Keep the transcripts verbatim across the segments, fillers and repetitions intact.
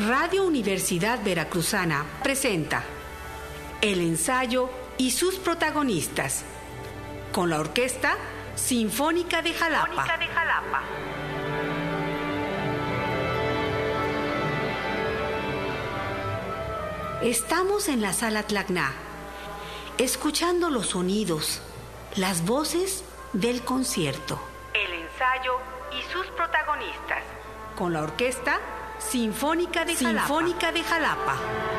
Radio Universidad Veracruzana presenta el ensayo y sus protagonistas, con la Orquesta Sinfónica de Jalapa. Sinfónica de Jalapa. Estamos en la Sala Tlacna, escuchando los sonidos, las voces del concierto. El ensayo y sus protagonistas, con la Orquesta Sinfónica de Jalapa. Sinfónica de Jalapa.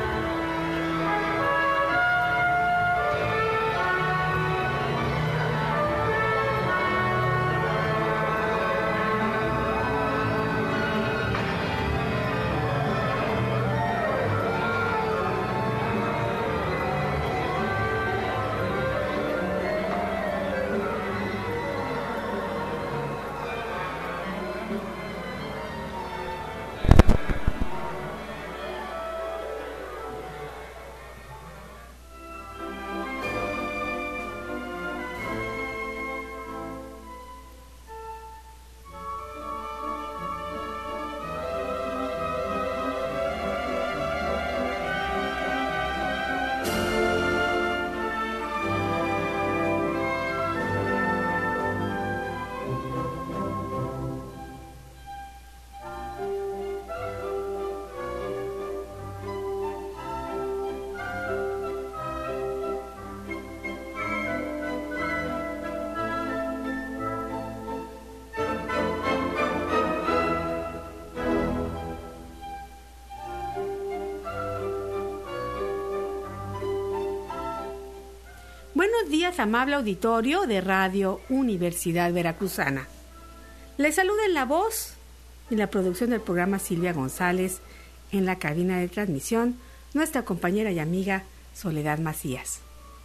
Buenos días, amable auditorio de Radio Universidad Veracruzana. Les saluda en la voz y la producción del programa Silvia González, en la cabina de transmisión nuestra compañera y amiga Soledad Macías.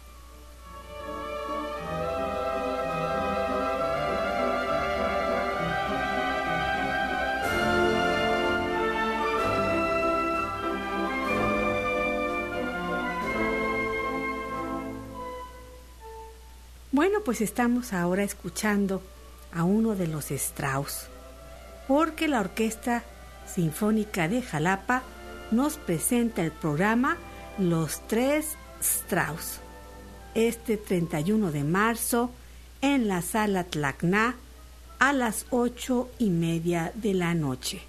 Bueno, pues estamos ahora escuchando a uno de los Strauss, porque la Orquesta Sinfónica de Jalapa nos presenta el programa Los Tres Strauss, este treinta y uno de marzo en la Sala Tlacna a las ocho y media de la noche.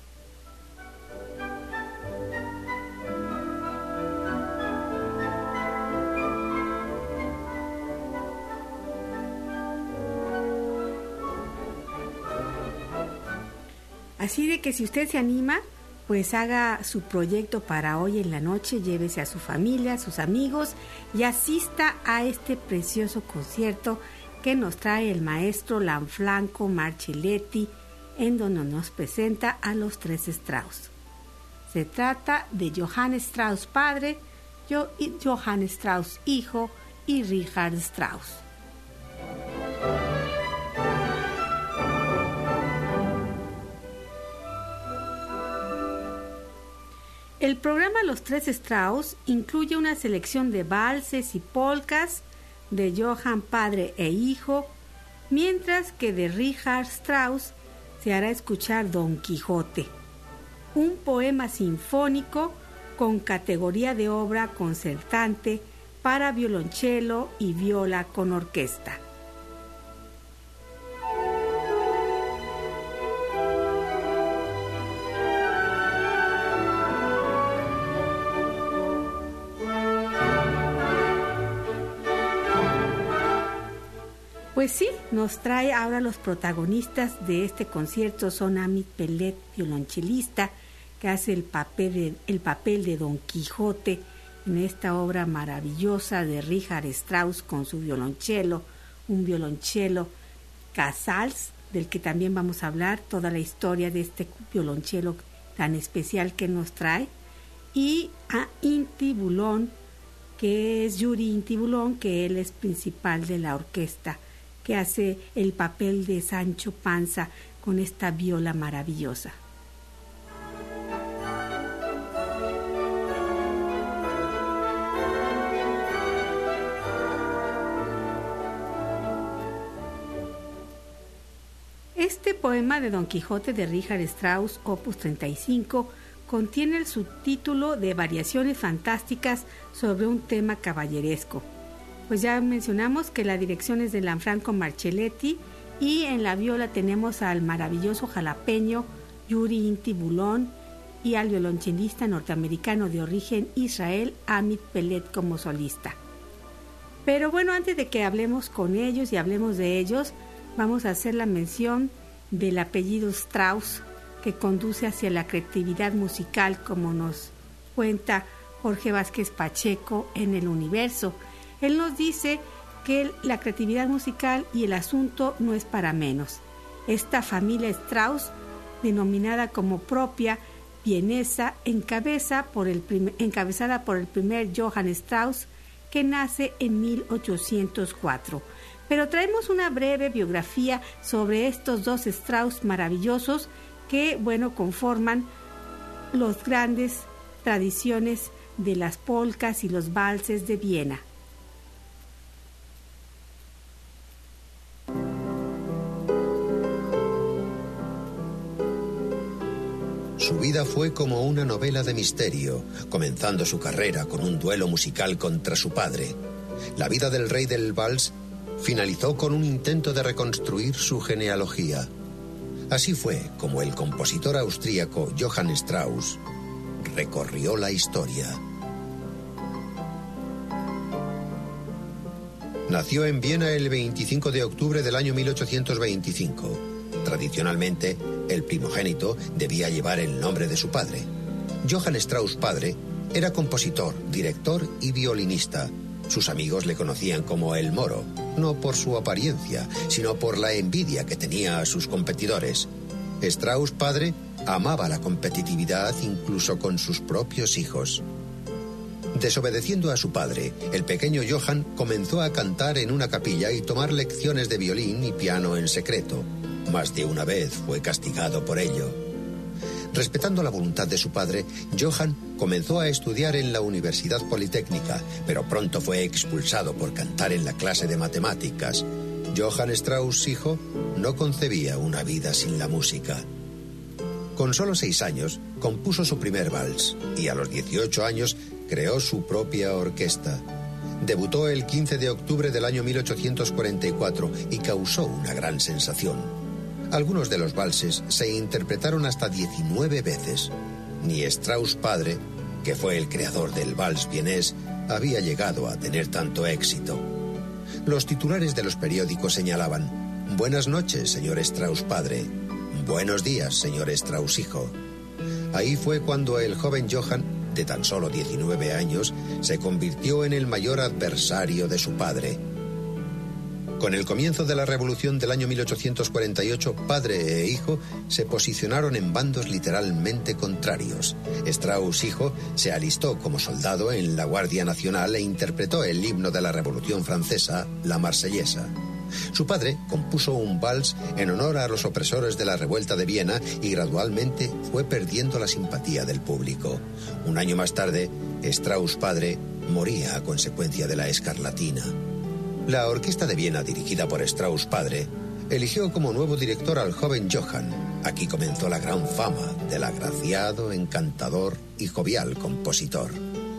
Así de que si usted se anima, pues haga su proyecto para hoy en la noche, llévese a su familia, a sus amigos y asista a este precioso concierto que nos trae el maestro Lanfranco Marcelletti, en donde nos presenta a los tres Strauss. Se trata de Johann Strauss padre, Johann Strauss hijo y Richard Strauss. El programa Los Tres Strauss incluye una selección de valses y polcas de Johann padre e hijo, mientras que de Richard Strauss se hará escuchar Don Quijote, un poema sinfónico con categoría de obra concertante para violonchelo y viola con orquesta. Pues sí, nos trae ahora los protagonistas de este concierto. Son Amit Pellet, violonchelista, que hace el papel de, el papel de Don Quijote en esta obra maravillosa de Richard Strauss con su violonchelo, un violonchelo Casals, del que también vamos a hablar, toda la historia de este violonchelo tan especial que nos trae, y a Inti Bulón, que es Yuri Inti Bulón, que él es principal de la orquesta, que hace el papel de Sancho Panza con esta viola maravillosa. Este poema de Don Quijote de Richard Strauss, opus treinta y cinco, contiene el subtítulo de Variaciones fantásticas sobre un tema caballeresco. Pues ya mencionamos que la dirección es de Lanfranco Marcelletti y en la viola tenemos al maravilloso jalapeño Yuri Inti Bulón y al violonchelista norteamericano de origen Israel Amit Pellet como solista. Pero bueno, antes de que hablemos con ellos y hablemos de ellos, vamos a hacer la mención del apellido Strauss, que conduce hacia la creatividad musical, como nos cuenta Jorge Vázquez Pacheco en El Universo. Él nos dice que la creatividad musical y el asunto no es para menos. Esta familia Strauss, denominada como propia vienesa, encabeza por el prim- encabezada por el primer Johann Strauss, que nace en mil ochocientos cuatro. Pero traemos una breve biografía sobre estos dos Strauss maravillosos que, bueno, conforman los grandes tradiciones de las polcas y los valses de Viena. Su vida fue como una novela de misterio, comenzando su carrera con un duelo musical contra su padre. La vida del rey del vals finalizó con un intento de reconstruir su genealogía. Así fue como el compositor austríaco Johann Strauss recorrió la historia. Nació en Viena el veinticinco de octubre del año mil ochocientos veinticinco. Tradicionalmente, el primogénito debía llevar el nombre de su padre. Johann Strauss padre era compositor, director y violinista. Sus amigos le conocían como el Moro, no por su apariencia, sino por la envidia que tenía a sus competidores. Strauss padre amaba la competitividad incluso con sus propios hijos. Desobedeciendo a su padre, el pequeño Johann comenzó a cantar en una capilla y tomar lecciones de violín y piano en secreto. Más de una vez fue castigado por ello. Respetando la voluntad de su padre, Johann comenzó a estudiar en la Universidad Politécnica, pero pronto fue expulsado por cantar en la clase de matemáticas. Johann Strauss, hijo, no concebía una vida sin la música. Con solo seis años, compuso su primer vals y a los dieciocho años creó su propia orquesta. Debutó el quince de octubre del año mil ochocientos cuarenta y cuatro y causó una gran sensación. Algunos de los valses se interpretaron hasta diecinueve veces. Ni Strauss padre, que fue el creador del vals vienés, había llegado a tener tanto éxito. Los titulares de los periódicos señalaban: «Buenas noches, señor Strauss padre. Buenos días, señor Strauss hijo». Ahí fue cuando el joven Johann, de tan solo diecinueve años, se convirtió en el mayor adversario de su padre. Con el comienzo de la revolución del año mil ochocientos cuarenta y ocho, padre e hijo se posicionaron en bandos literalmente contrarios. Strauss, hijo, se alistó como soldado en la Guardia Nacional e interpretó el himno de la Revolución Francesa, la Marsellesa. Su padre compuso un vals en honor a los opresores de la revuelta de Viena y gradualmente fue perdiendo la simpatía del público. Un año más tarde, Strauss padre moría a consecuencia de la escarlatina. La Orquesta de Viena, dirigida por Strauss padre, eligió como nuevo director al joven Johann. Aquí comenzó la gran fama del agraciado, encantador y jovial compositor.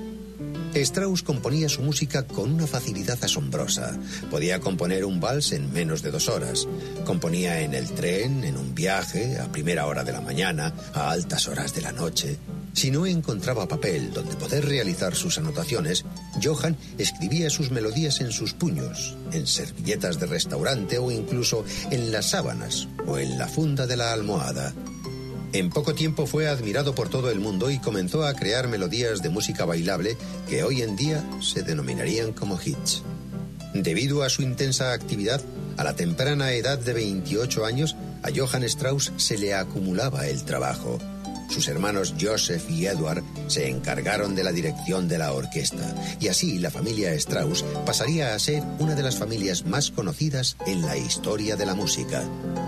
Strauss componía su música con una facilidad asombrosa. Podía componer un vals en menos de dos horas. Componía en el tren, en un viaje, a primera hora de la mañana, a altas horas de la noche. Si no encontraba papel donde poder realizar sus anotaciones, Johann escribía sus melodías en sus puños, en servilletas de restaurante o incluso en las sábanas o en la funda de la almohada. En poco tiempo fue admirado por todo el mundo y comenzó a crear melodías de música bailable que hoy en día se denominarían como hits. Debido a su intensa actividad, a la temprana edad de veintiocho años, a Johann Strauss se le acumulaba el trabajo. Sus hermanos Joseph y Edward se encargaron de la dirección de la orquesta, y así la familia Strauss pasaría a ser una de las familias más conocidas en la historia de la música.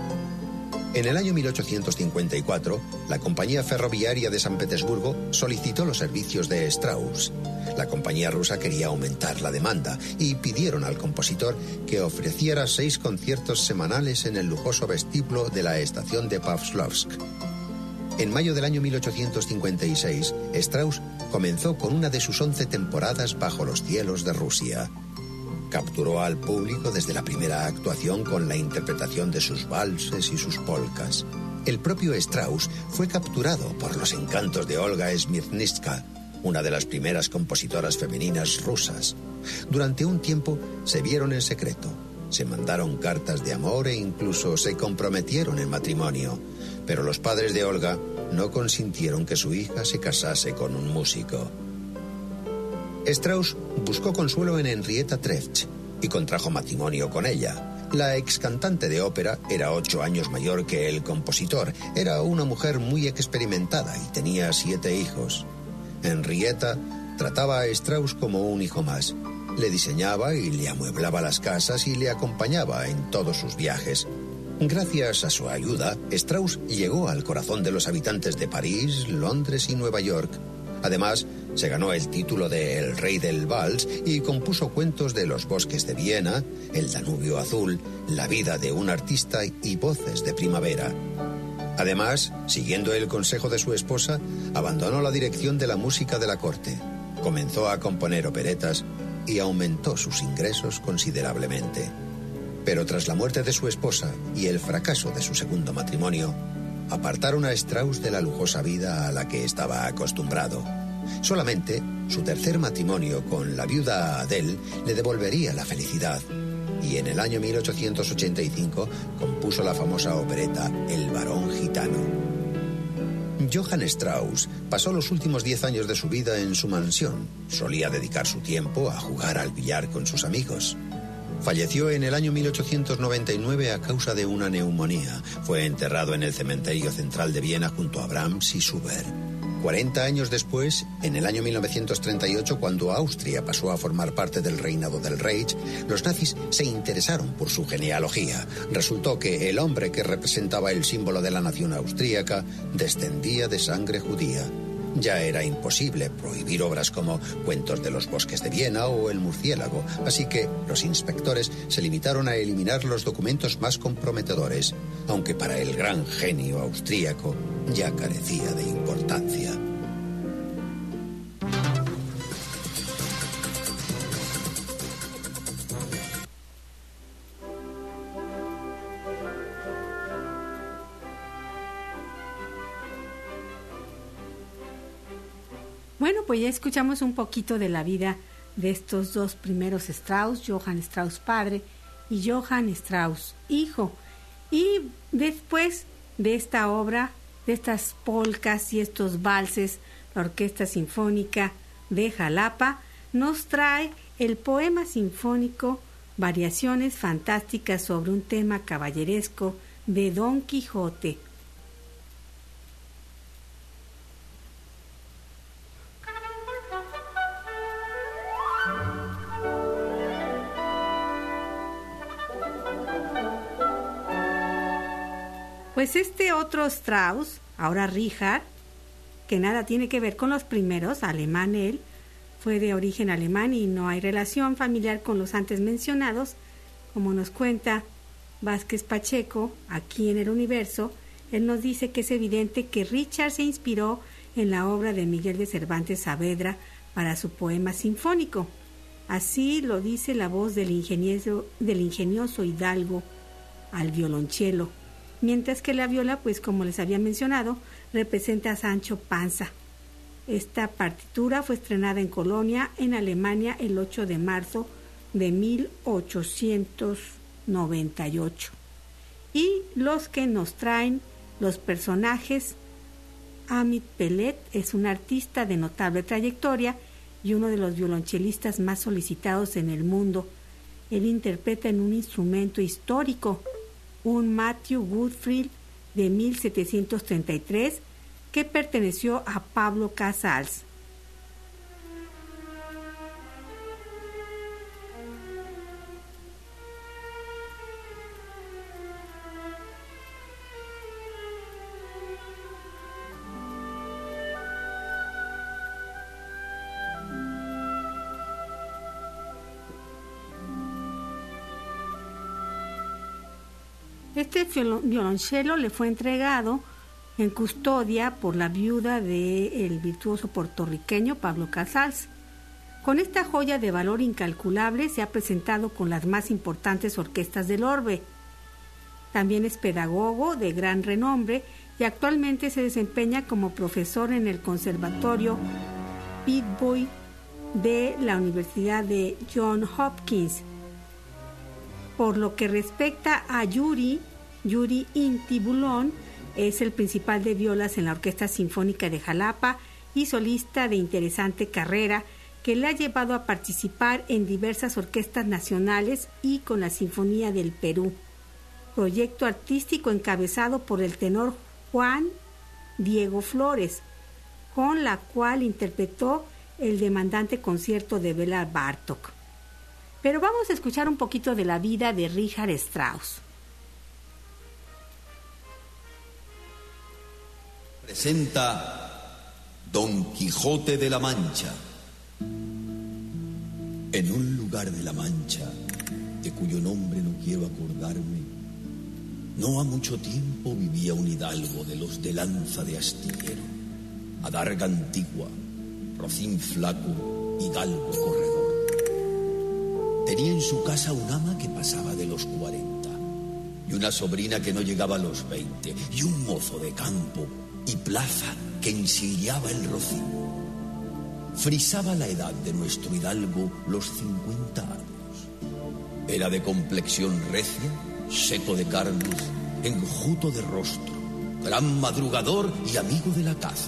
En el año mil ochocientos cincuenta y cuatro, la Compañía Ferroviaria de San Petersburgo solicitó los servicios de Strauss. La compañía rusa quería aumentar la demanda y pidieron al compositor que ofreciera seis conciertos semanales en el lujoso vestíbulo de la estación de Pavlovsk. En mayo del año mil ochocientos cincuenta y seis, Strauss comenzó con una de sus once temporadas bajo los cielos de Rusia. Capturó al público desde la primera actuación con la interpretación de sus valses y sus polcas. El propio Strauss fue capturado por los encantos de Olga Smirnitska, una de las primeras compositoras femeninas rusas. Durante un tiempo se vieron en secreto, se mandaron cartas de amor e incluso se comprometieron en matrimonio, pero los padres de Olga no consintieron que su hija se casase con un músico. Strauss buscó consuelo en Henrietta Treves y contrajo matrimonio con ella. La ex cantante de ópera era ocho años mayor que el compositor. Era una mujer muy experimentada y tenía siete hijos. Henrietta trataba a Strauss como un hijo más. Le diseñaba y le amueblaba las casas y le acompañaba en todos sus viajes. Gracias a su ayuda, Strauss llegó al corazón de los habitantes de París, Londres y Nueva York. Además, se ganó el título de El Rey del Vals y compuso cuentos de los bosques de Viena, El Danubio Azul, La vida de un artista y Voces de primavera. Además, siguiendo el consejo de su esposa, abandonó la dirección de la música de la corte. Comenzó a componer operetas y aumentó sus ingresos considerablemente. Pero tras la muerte de su esposa y el fracaso de su segundo matrimonio, apartaron a Strauss de la lujosa vida a la que estaba acostumbrado. Solamente su tercer matrimonio con la viuda Adele le devolvería la felicidad. Y en el año mil ochocientos ochenta y cinco compuso la famosa opereta El Barón Gitano. Johann Strauss pasó los últimos diez años de su vida en su mansión. Solía dedicar su tiempo a jugar al billar con sus amigos. Falleció en el año mil ochocientos noventa y nueve a causa de una neumonía. Fue enterrado en el cementerio central de Viena junto a Brahms y Schubert. cuarenta años después, en el año mil novecientos treinta y ocho, cuando Austria pasó a formar parte del reinado del Reich, los nazis se interesaron por su genealogía. Resultó que el hombre que representaba el símbolo de la nación austríaca descendía de sangre judía. Ya era imposible prohibir obras como Cuentos de los bosques de Viena o El murciélago, así que los inspectores se limitaron a eliminar los documentos más comprometedores, aunque para el gran genio austríaco ya carecía de importancia. Bueno, pues ya escuchamos un poquito de la vida de estos dos primeros Strauss, Johann Strauss padre y Johann Strauss hijo. Y después de esta obra, de estas polcas y estos valses, la Orquesta Sinfónica de Jalapa nos trae el poema sinfónico Variaciones fantásticas sobre un tema caballeresco de Don Quijote. Pues este otro Strauss, ahora Richard, que nada tiene que ver con los primeros, alemán él, fue de origen alemán y no hay relación familiar con los antes mencionados, como nos cuenta Vázquez Pacheco, aquí en El Universo. Él nos dice que es evidente que Richard se inspiró en la obra de Miguel de Cervantes Saavedra para su poema sinfónico. Así lo dice la voz del ingenioso, del ingenioso hidalgo al violonchelo, mientras que la viola, pues como les había mencionado, representa a Sancho Panza. Esta partitura fue estrenada en Colonia, en Alemania, el ocho de marzo de mil ochocientos noventa y ocho. Y los que nos traen los personajes: Amit Pellet es un artista de notable trayectoria y uno de los violonchelistas más solicitados en el mundo. Él interpreta en un instrumento histórico, un Matthew Woodfield de mil setecientos treinta y tres que perteneció a Pablo Casals. Este violonchelo le fue entregado en custodia por la viuda del virtuoso puertorriqueño Pablo Casals. Con esta joya de valor incalculable se ha presentado con las más importantes orquestas del orbe. También es pedagogo de gran renombre y actualmente se desempeña como profesor en el Conservatorio Pittsburgh de la Universidad de Johns Hopkins. Por lo que respecta a Yuri, Yuri Intibulón es el principal de violas en la Orquesta Sinfónica de Jalapa y solista de interesante carrera que le ha llevado a participar en diversas orquestas nacionales y con la Sinfonía del Perú, proyecto artístico encabezado por el tenor Juan Diego Flores, con la cual interpretó el demandante concierto de Béla Bartók. Pero vamos a escuchar un poquito de la vida de Richard Strauss. Presenta Don Quijote de la Mancha. En un lugar de la Mancha, de cuyo nombre no quiero acordarme, no ha mucho tiempo vivía un hidalgo de los de lanza de astillero, adarga antigua, rocín flaco y galgo corredor. Tenía en su casa un ama que pasaba de los cuarenta, y una sobrina que no llegaba a los veinte, y un mozo de campo y plaza que ensillaba el rocín. Frisaba la edad de nuestro hidalgo los cincuenta años. Era de complexión recia, seco de carnes, enjuto de rostro, gran madrugador y amigo de la caza.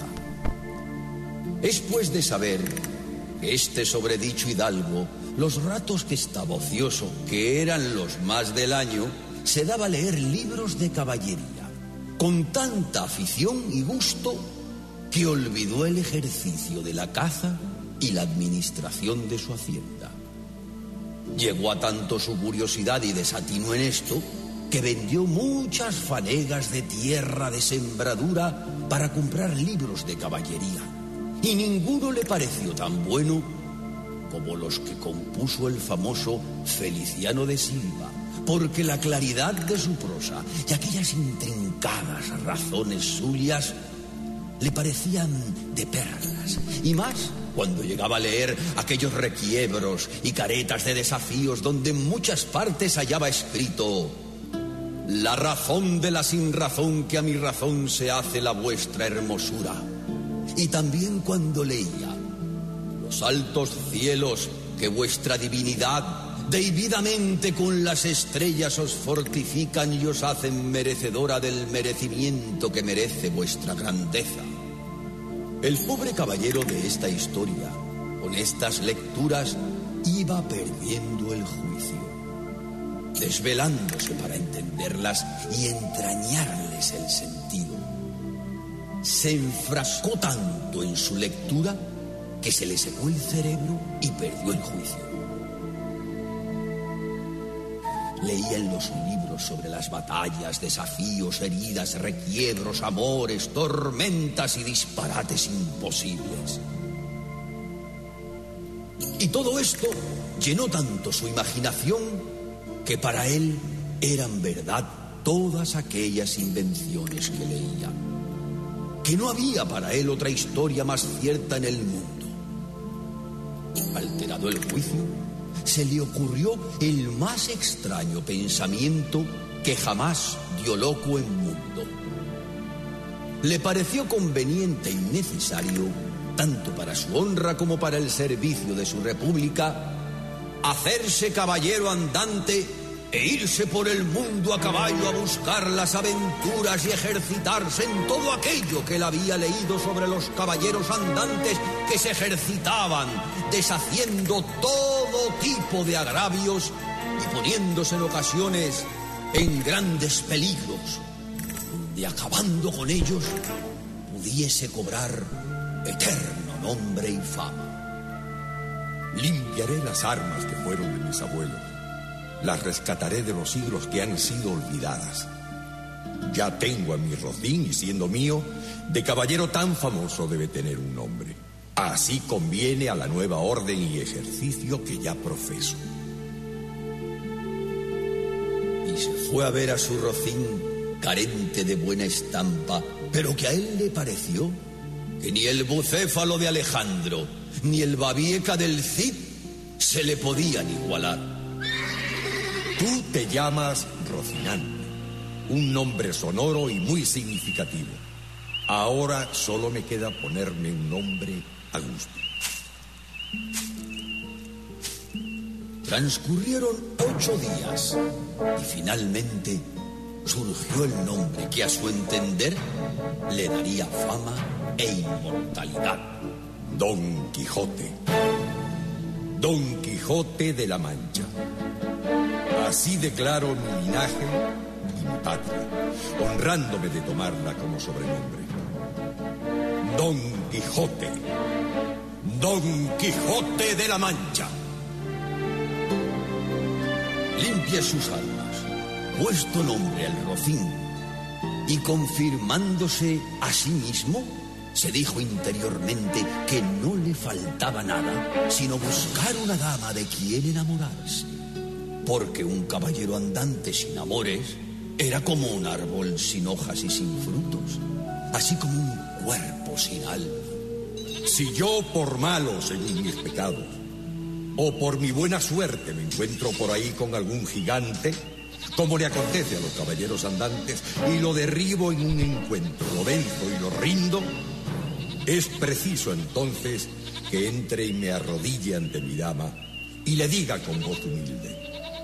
Es pues de saber que este sobredicho hidalgo, los ratos que estaba ocioso, que eran los más del año, se daba a leer libros de caballería, con tanta afición y gusto que olvidó el ejercicio de la caza y la administración de su hacienda. Llegó a tanto su curiosidad y desatino en esto que vendió muchas fanegas de tierra de sembradura para comprar libros de caballería, y ninguno le pareció tan bueno como los que compuso el famoso Feliciano de Silva, porque la claridad de su prosa y aquellas intrincadas razones suyas le parecían de perlas, y más cuando llegaba a leer aquellos requiebros y caretas de desafíos donde en muchas partes hallaba escrito: la razón de la sinrazón que a mi razón se hace la vuestra hermosura. Y también cuando leía: los altos cielos que vuestra divinidad debidamente con las estrellas os fortifican y os hacen merecedora del merecimiento que merece vuestra grandeza. El pobre caballero de esta historia, con estas lecturas, iba perdiendo el juicio, desvelándose para entenderlas y entrañarles el sentido. Se enfrascó tanto en su lectura que se le secó el cerebro y perdió el juicio. Leía en los libros sobre las batallas, desafíos, heridas, requiebros, amores, tormentas y disparates imposibles. Y todo esto llenó tanto su imaginación que para él eran verdad todas aquellas invenciones que leía, que no había para él otra historia más cierta en el mundo. Alterado el juicio, se le ocurrió el más extraño pensamiento que jamás dio loco en mundo. Le pareció conveniente y necesario, tanto para su honra como para el servicio de su república, hacerse caballero andante e irse por el mundo a caballo a buscar las aventuras y ejercitarse en todo aquello que él había leído sobre los caballeros andantes que se ejercitaban, deshaciendo todo tipo de agravios y poniéndose en ocasiones en grandes peligros, donde acabando con ellos pudiese cobrar eterno nombre y fama. Limpiaré las armas que fueron de mis abuelos. Las rescataré de los siglos que han sido olvidadas. Ya tengo a mi rocín y siendo mío, de caballero tan famoso debe tener un nombre. Así conviene a la nueva orden y ejercicio que ya profeso. Y se fue a ver a su rocín carente de buena estampa, pero que a él le pareció que ni el bucéfalo de Alejandro ni el babieca del Cid se le podían igualar. Tú te llamas Rocinante, un nombre sonoro y muy significativo. Ahora solo me queda ponerme un nombre a gusto. Transcurrieron ocho días y finalmente surgió el nombre que a su entender le daría fama e inmortalidad. Don Quijote. Don Quijote de la Mancha. Así declaro mi linaje y mi patria, honrándome de tomarla como sobrenombre. Don Quijote. Don Quijote de la Mancha. Limpia sus armas, puesto nombre al Rocín, y confirmándose a sí mismo, se dijo interiormente que no le faltaba nada, sino buscar una dama de quien enamorarse, porque un caballero andante sin amores era como un árbol sin hojas y sin frutos, así como un cuerpo sin alma. Si yo por malo, según mis pecados, o por mi buena suerte me encuentro por ahí con algún gigante, como le acontece a los caballeros andantes, y lo derribo en un encuentro, lo venzo y lo rindo, es preciso entonces que entre y me arrodille ante mi dama y le diga con voz humilde: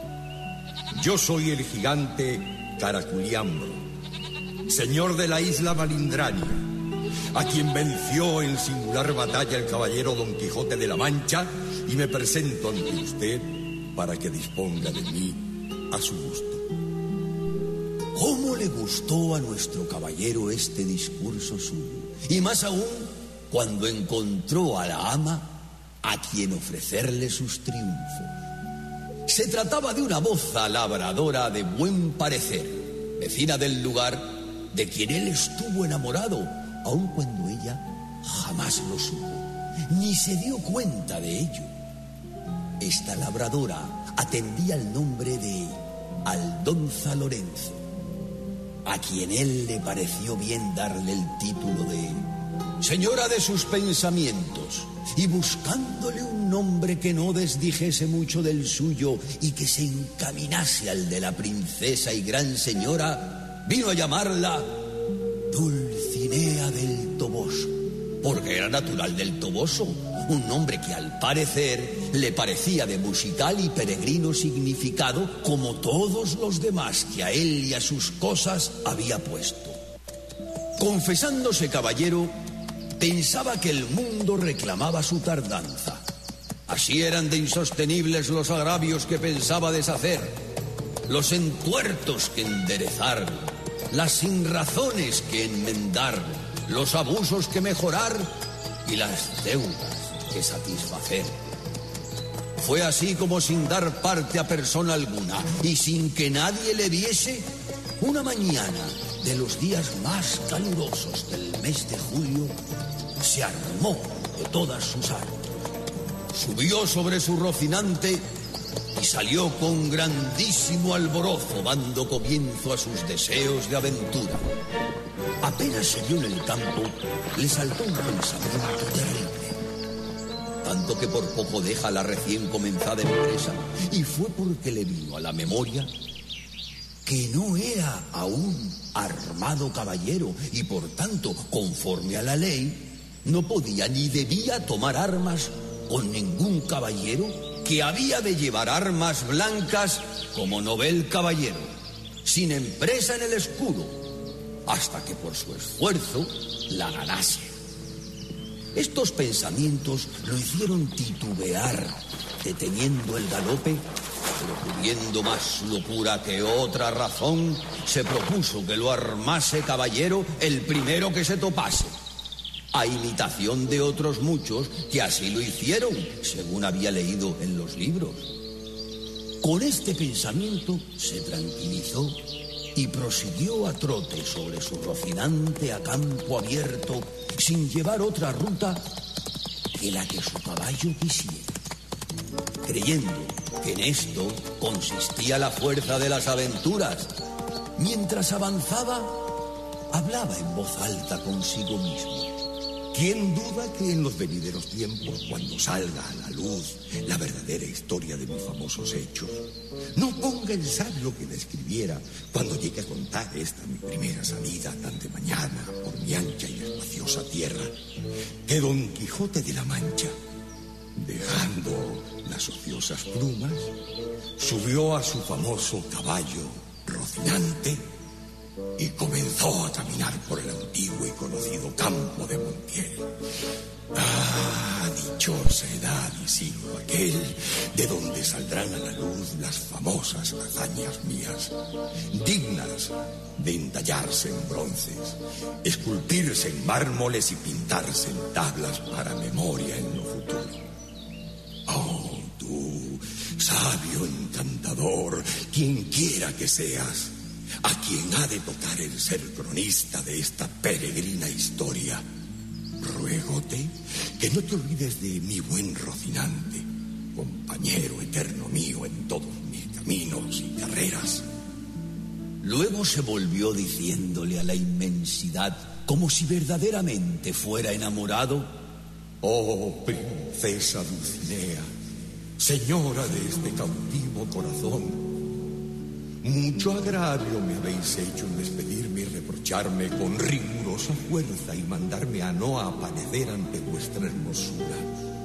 yo soy el gigante Caraculiambro, señor de la isla Malindrania, a quien venció en singular batalla el caballero Don Quijote de la Mancha, y me presento ante usted para que disponga de mí a su gusto. ¿Cómo le gustó a nuestro caballero este discurso suyo? Y más aún cuando encontró a la ama a quien ofrecerle sus triunfos. Se trataba de una moza labradora de buen parecer, vecina del lugar, de quien él estuvo enamorado, aun cuando ella jamás lo supo, ni se dio cuenta de ello. Esta labradora atendía el nombre de Aldonza Lorenzo, a quien él le pareció bien darle el título de señora de sus pensamientos, y buscándole un nombre que no desdijese mucho del suyo y que se encaminase al de la princesa y gran señora, vino a llamarla Dulcinea del Toboso, porque era natural del Toboso, un nombre que al parecer le parecía de musical y peregrino significado, como todos los demás que a él y a sus cosas había puesto. Confesándose caballero, pensaba que el mundo reclamaba su tardanza. Así eran de insostenibles los agravios que pensaba deshacer, los entuertos que enderezar, las sinrazones que enmendar, los abusos que mejorar y las deudas que satisfacer. Fue así como, sin dar parte a persona alguna y sin que nadie le viese, una mañana de los días más calurosos del mes de julio, se armó de todas sus armas, subió sobre su Rocinante y salió con grandísimo alborozo, dando comienzo a sus deseos de aventura. Apenas se vio en el campo, le saltó un pensamiento terrible, tanto que por poco deja la recién comenzada empresa, y fue porque le vino a la memoria que no era aún armado caballero y por tanto, conforme a la ley, no podía ni debía tomar armas con ningún caballero, que había de llevar armas blancas como novel caballero, sin empresa en el escudo, hasta que por su esfuerzo la ganase. Estos pensamientos lo hicieron titubear, deteniendo el galope, pero pudiendo más locura que otra razón, se propuso que lo armase caballero el primero que se topase, a imitación de otros muchos que así lo hicieron, según había leído en los libros. Con este pensamiento se tranquilizó y prosiguió a trote sobre su Rocinante a campo abierto, sin llevar otra ruta que la que su caballo quisiera, creyendo que en esto consistía la fuerza de las aventuras, Mientras avanzaba, hablaba en voz alta consigo mismo. ¿Quién duda que en los venideros tiempos, cuando salga a la luz la verdadera historia de mis famosos hechos, no ponga el sabio que la escribiera cuando llegue a contar esta mi primera salida tan de mañana por mi ancha y espaciosa tierra, que Don Quijote de la Mancha, dejando las ociosas plumas, subió a su famoso caballo Rocinante y comenzó a caminar por el antiguo y conocido campo de Montiel. Ah, dichosa edad y siglo aquel, de donde saldrán a la luz las famosas hazañas mías, dignas de entallarse en bronces, esculpirse en mármoles y pintarse en tablas para memoria en lo futuro. Oh, tú, sabio encantador, quien quiera que seas, a quien ha de tocar el ser cronista de esta peregrina historia, ruégote que no te olvides de mi buen Rocinante, compañero eterno mío en todos mis caminos y carreras. Luego se volvió diciéndole a la inmensidad, como si verdaderamente fuera enamorado: oh, princesa Dulcinea, señora de este cautivo corazón, mucho agravio me habéis hecho en despedirme y reprocharme con rigurosa fuerza y mandarme a no aparecer ante vuestra hermosura.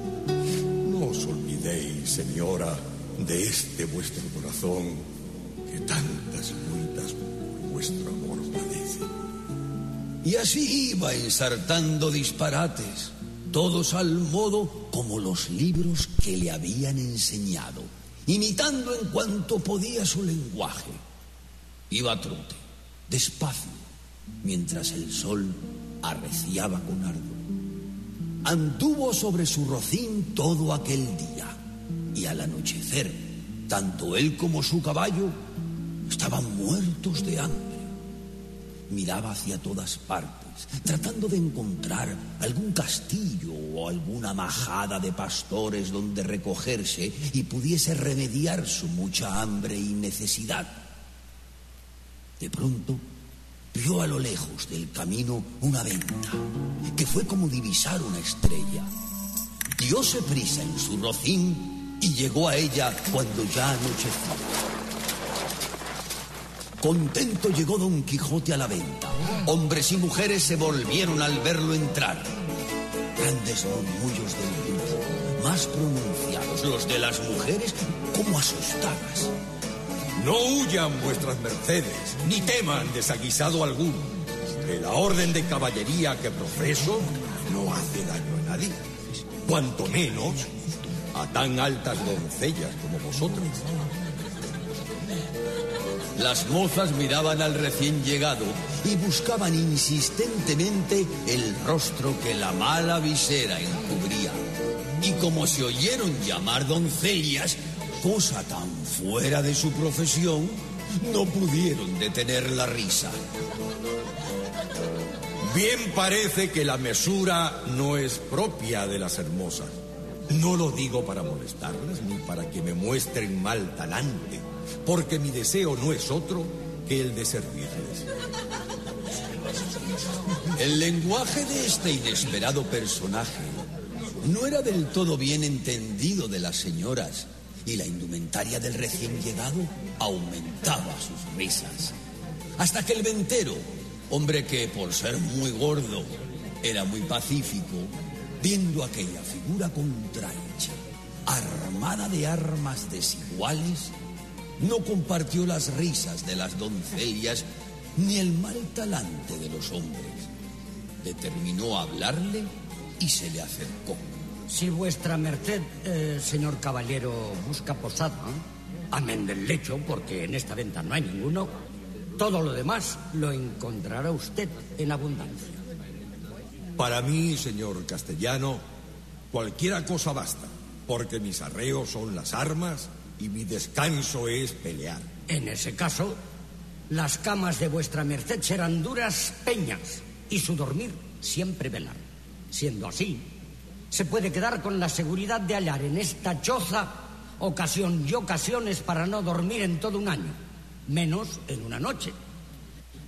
No os olvidéis, señora, de este vuestro corazón que tantas luitas por vuestro amor padece. Y así iba ensartando disparates, todos al modo como los libros que le habían enseñado, imitando en cuanto podía su lenguaje. Iba a trote, despacio, mientras el sol arreciaba con ardor. Anduvo sobre su rocín todo aquel día, y al anochecer, tanto él como su caballo estaban muertos de hambre. Miraba hacia todas partes, tratando de encontrar algún castillo o alguna majada de pastores donde recogerse y pudiese remediar su mucha hambre y necesidad. De pronto, vio a lo lejos del camino una venta, que fue como divisar una estrella. Dióse prisa en su rocín y llegó a ella cuando ya anochecía. Contento llegó Don Quijote a la venta. Hombres y mujeres se volvieron al verlo entrar. Grandes murmullos del grupo, más pronunciados los de las mujeres, como asustadas. No huyan vuestras mercedes, ni teman desaguisado alguno, que la orden de caballería que profeso no hace daño a nadie, cuanto menos a tan altas doncellas como vosotros. Las mozas miraban al recién llegado y buscaban insistentemente el rostro que la mala visera encubría. Y como se oyeron llamar doncellas, cosa tan fuera de su profesión, no pudieron detener la risa. Bien parece que la mesura no es propia de las hermosas. No lo digo para molestarlas ni para que me muestren mal talante, porque mi deseo no es otro que el de servirles. El lenguaje de este inesperado personaje no era del todo bien entendido de las señoras, y la indumentaria del recién llegado aumentaba sus risas. Hasta que el ventero, hombre que por ser muy gordo era muy pacífico, viendo aquella figura contrahecha, armada de armas desiguales, no compartió las risas de las doncellas ni el mal talante de los hombres. Determinó hablarle y se le acercó. Si vuestra merced, eh, señor caballero, busca posada, amén del lecho, porque en esta venta no hay ninguno, todo lo demás lo encontrará usted en abundancia. Para mí, señor castellano, cualquiera cosa basta, porque mis arreos son las armas y mi descanso es pelear. En ese caso, las camas de vuestra merced serán duras peñas y su dormir siempre velar. Siendo así, se puede quedar con la seguridad de hallar en esta choza ocasión y ocasiones para no dormir en todo un año, menos en una noche,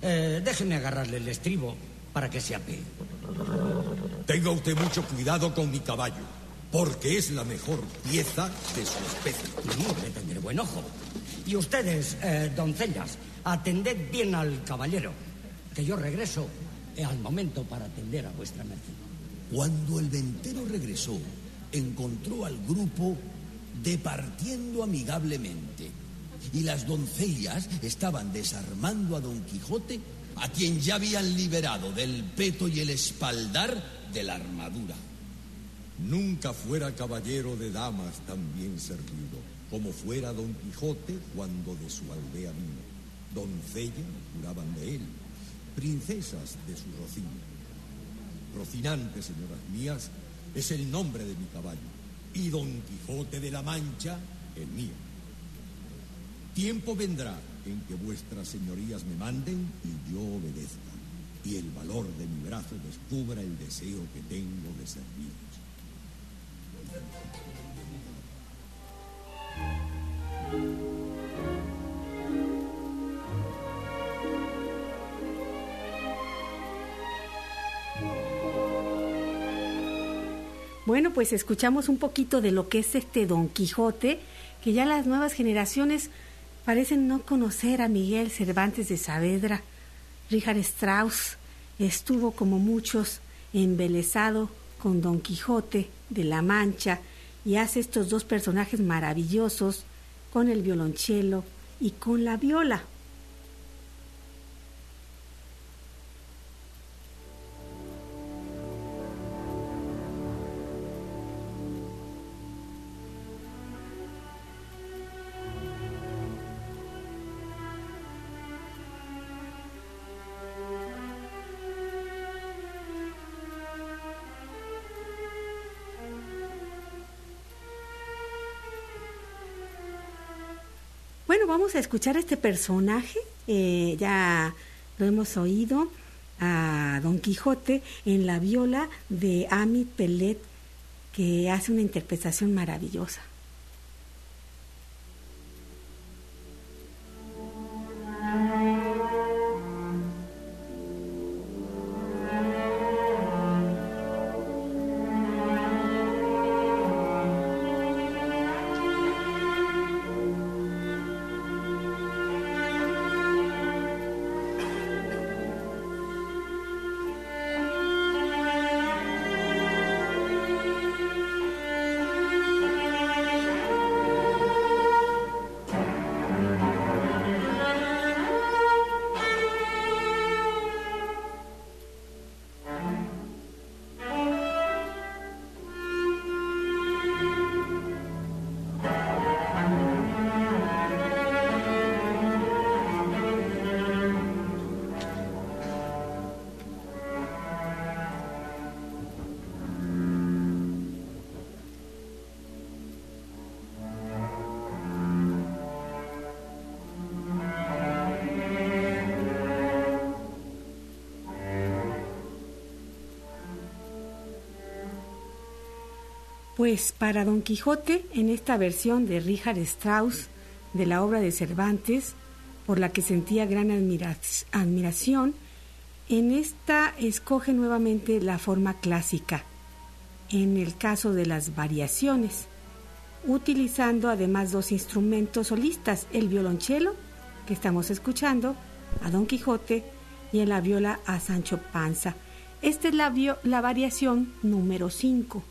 Eh, déjeme agarrarle el estribo para que se apee. Tenga usted mucho cuidado con mi caballo, porque es la mejor pieza de su especie. No, le tendré buen ojo. Y ustedes, eh, doncellas, atended bien al caballero, que yo regreso eh, al momento para atender a vuestra merced. Cuando el ventero regresó, encontró al grupo departiendo amigablemente. Y las doncellas estaban desarmando a Don Quijote, a quien ya habían liberado del peto y el espaldar de la armadura. Nunca fuera caballero de damas tan bien servido como fuera Don Quijote cuando de su aldea vino. Doncellas juraban de él, princesas de su Rocinante. Rocinante, señoras mías, es el nombre de mi caballo, y Don Quijote de la Mancha el mío. Tiempo vendrá en que vuestras señorías me manden y yo obedezca, y el valor de mi brazo descubra el deseo que tengo de serviros. Bueno, pues escuchamos un poquito de lo que es este Don Quijote, que ya las nuevas generaciones parecen no conocer a Miguel Cervantes de Saavedra. Richard Strauss estuvo, como muchos, embelesado con Don Quijote de la Mancha y hace estos dos personajes maravillosos con el violonchelo y con la viola. Bueno, vamos a escuchar este personaje, eh, ya lo hemos oído, a Don Quijote en la viola de Amit Pellet, que hace una interpretación maravillosa. Pues para Don Quijote, en esta versión de Richard Strauss de la obra de Cervantes, por la que sentía gran admira- admiración, en esta escoge nuevamente la forma clásica, en el caso de las variaciones, utilizando además dos instrumentos solistas, el violonchelo, que estamos escuchando, a Don Quijote, y en la viola a Sancho Panza. Esta es la, vio- la variación número cinco.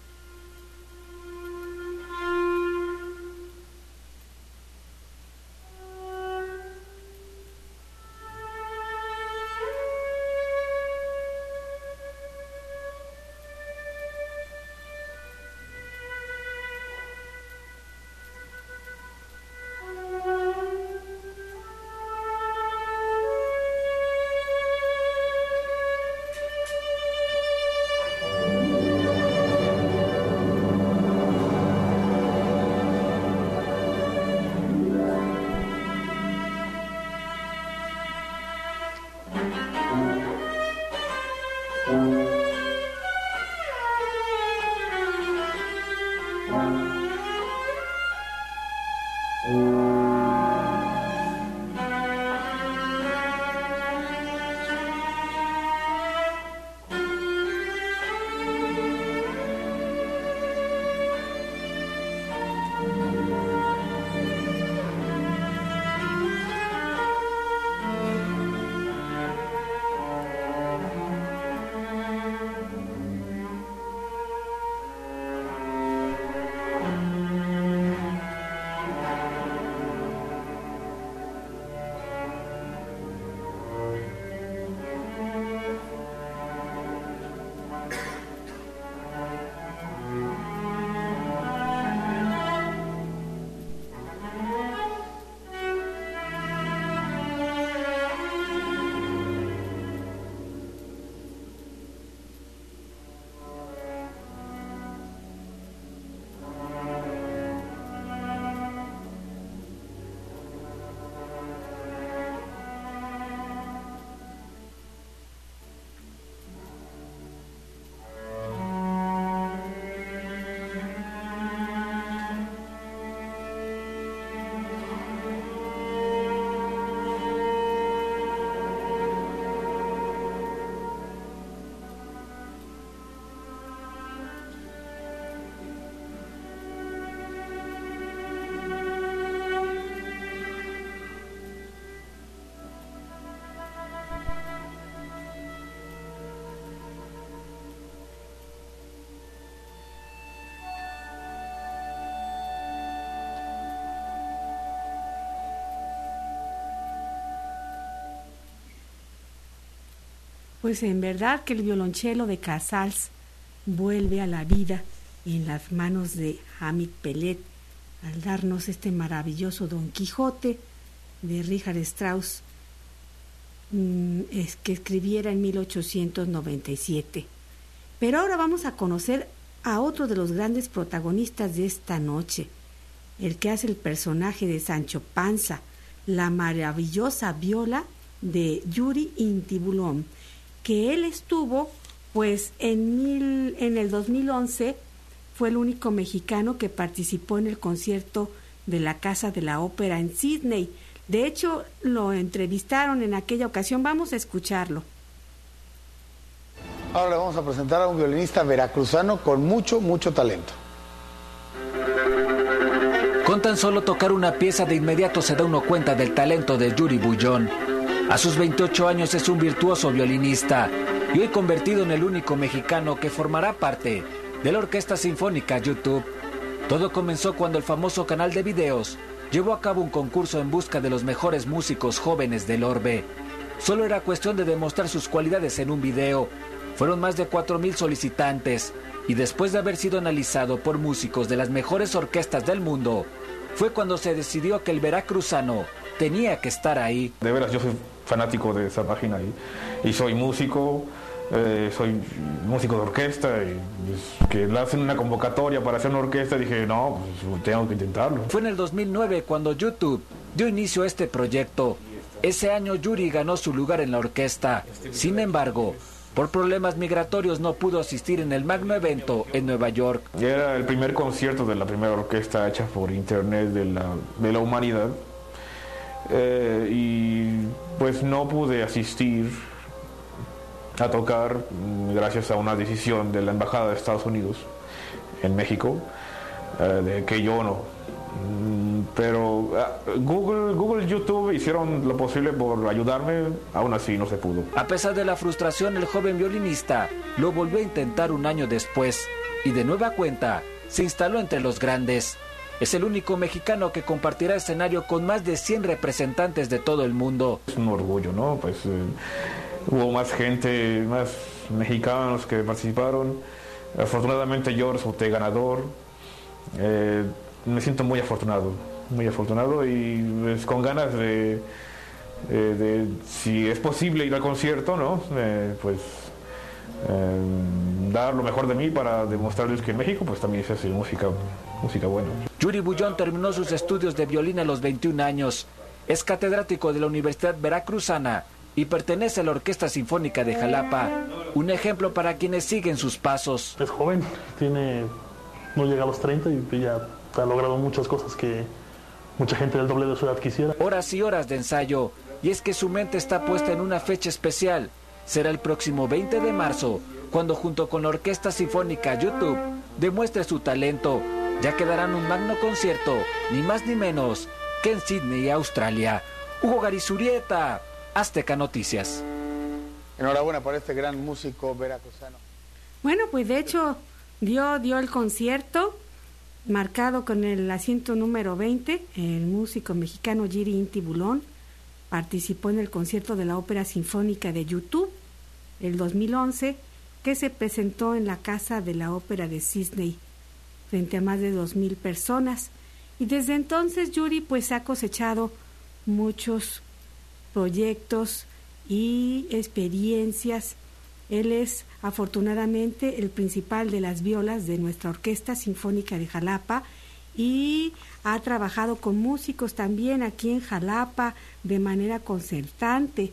Pues en verdad que el violonchelo de Casals vuelve a la vida en las manos de Hamid Pellet al darnos este maravilloso Don Quijote de Richard Strauss, mmm, es que escribiera en mil ochocientos noventa y siete. Pero ahora vamos a conocer a otro de los grandes protagonistas de esta noche, el que hace el personaje de Sancho Panza, la maravillosa viola de Yuri Intibulón, que él estuvo, pues en, mil, en el dos mil once fue el único mexicano que participó en el concierto de la Casa de la Ópera en Sydney. De hecho, lo entrevistaron en aquella ocasión. Vamos a escucharlo. Ahora le vamos a presentar a un violinista veracruzano con mucho, mucho talento. Con tan solo tocar una pieza de inmediato se da uno cuenta del talento de Yuri Bullón. A sus veintiocho años es un virtuoso violinista y hoy convertido en el único mexicano que formará parte de la Orquesta Sinfónica YouTube. Todo comenzó cuando el famoso canal de videos llevó a cabo un concurso en busca de los mejores músicos jóvenes del orbe. Solo era cuestión de demostrar sus cualidades en un video. Fueron más de cuatro mil solicitantes y después de haber sido analizado por músicos de las mejores orquestas del mundo, fue cuando se decidió que el veracruzano tenía que estar ahí. De veras, yo soy fanático de esa página y, y soy músico, eh, soy músico de orquesta y pues, que le hacen una convocatoria para hacer una orquesta, dije, no, pues tengo que intentarlo. Fue en el dos mil nueve cuando YouTube dio inicio a este proyecto. Ese año Yuri ganó su lugar en la orquesta. Sin embargo, por problemas migratorios no pudo asistir en el magno evento en Nueva York. Era el primer concierto de la primera orquesta hecha por internet de la, de la humanidad. Eh, y pues no pude asistir a tocar gracias a una decisión de la Embajada de Estados Unidos en México, eh, de que yo no. Pero uh, Google, Google, YouTube hicieron lo posible por ayudarme, aún así no se pudo. A pesar de la frustración, el joven violinista lo volvió a intentar un año después y de nueva cuenta se instaló entre los grandes. Es el único mexicano que compartirá escenario con más de cien representantes de todo el mundo. Es un orgullo, ¿no? Pues eh, hubo más gente, más mexicanos que participaron. Afortunadamente yo resulté ganador. Eh, me siento muy afortunado, muy afortunado y pues, con ganas de, de, de, si es posible ir al concierto, ¿no? Eh, pues eh, dar lo mejor de mí para demostrarles que en México pues también se hace música, música buena. Yuri Bullón terminó sus estudios de violín a los veintiún años. Es catedrático de la Universidad Veracruzana y pertenece a la Orquesta Sinfónica de Jalapa. Un ejemplo para quienes siguen sus pasos. Es joven, tiene, no llega a los treinta y ya ha logrado muchas cosas que mucha gente del doble de su edad quisiera. Horas y horas de ensayo, y es que su mente está puesta en una fecha especial. Será el próximo veinte de marzo, cuando junto con la Orquesta Sinfónica YouTube demuestre su talento, ya que darán un magno concierto, ni más ni menos que en Sydney, Australia. Hugo Garizurieta, Azteca Noticias. Enhorabuena por este gran músico veracruzano. Bueno, pues de hecho dio, dio el concierto marcado con el asiento número veinte. El músico mexicano Yuri Intibulón participó en el concierto de la Ópera Sinfónica de YouTube el dos mil once, que se presentó en la Casa de la Ópera de Sydney frente a más de dos mil personas. Y desde entonces Yuri pues ha cosechado muchos proyectos y experiencias. Él es afortunadamente el principal de las violas de nuestra Orquesta Sinfónica de Jalapa y ha trabajado con músicos también aquí en Jalapa de manera concertante.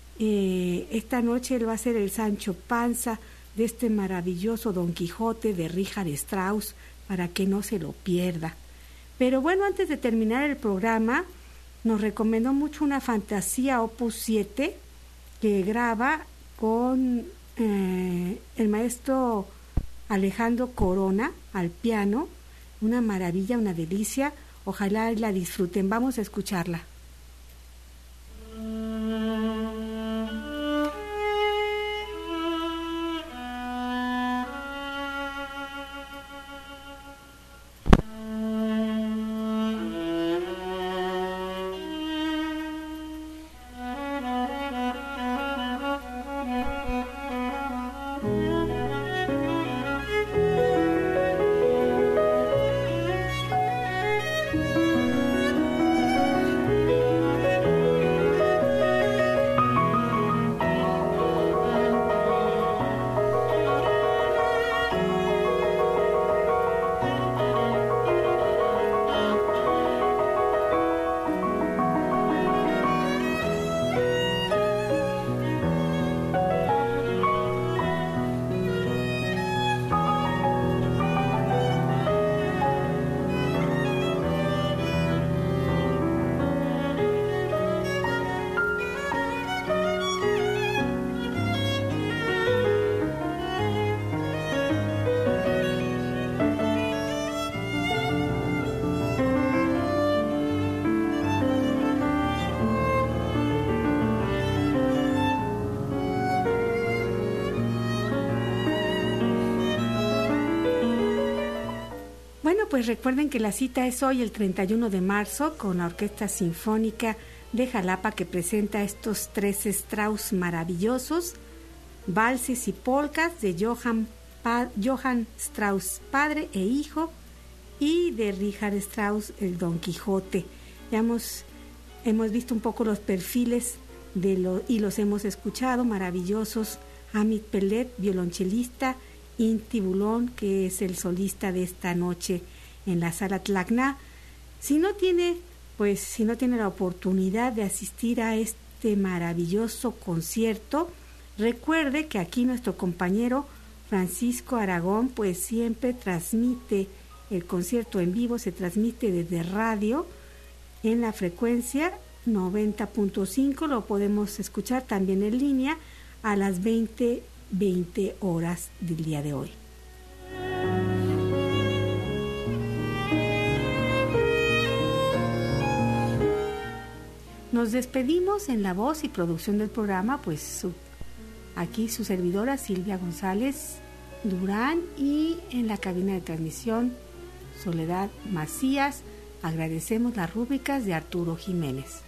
Eh, esta noche él va a ser el Sancho Panza de este maravilloso Don Quijote de Richard Strauss, para que no se lo pierda. Pero bueno, antes de terminar el programa, nos recomendó mucho una fantasía opus siete que graba con eh, el maestro Alejandro Corona al piano. Una maravilla, una delicia. Ojalá la disfruten. Vamos a escucharla. pues recuerden que la cita es hoy, el treinta y uno de marzo, con la Orquesta Sinfónica de Jalapa, que presenta estos tres Strauss maravillosos, valses y polcas de Johann, pa- Johann Strauss padre e hijo, y de Richard Strauss, el Don Quijote. Ya hemos, hemos visto un poco los perfiles de lo, y los hemos escuchado, maravillosos. Amit Pellet, violonchelista, Inti Bulón, que es el solista de esta noche en la Sala Tlacna. Si no tiene, pues, si no tiene la oportunidad de asistir a este maravilloso concierto, recuerde que aquí nuestro compañero Francisco Aragón, pues, siempre transmite el concierto en vivo, se transmite desde radio en la frecuencia noventa punto cinco, lo podemos escuchar también en línea a las veinte horas del día de hoy. Nos despedimos en la voz y producción del programa, pues su, aquí su servidora Silvia González Durán, y en la cabina de transmisión Soledad Macías. Agradecemos las rúbricas de Arturo Jiménez.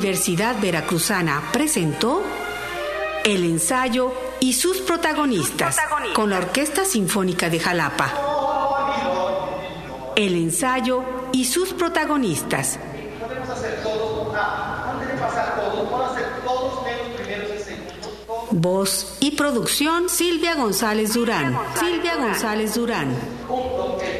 Universidad Veracruzana presentó El ensayo y sus protagonistas, con la Orquesta Sinfónica de Jalapa. El ensayo y sus protagonistas. Voz y producción Silvia González Durán. Silvia González Durán.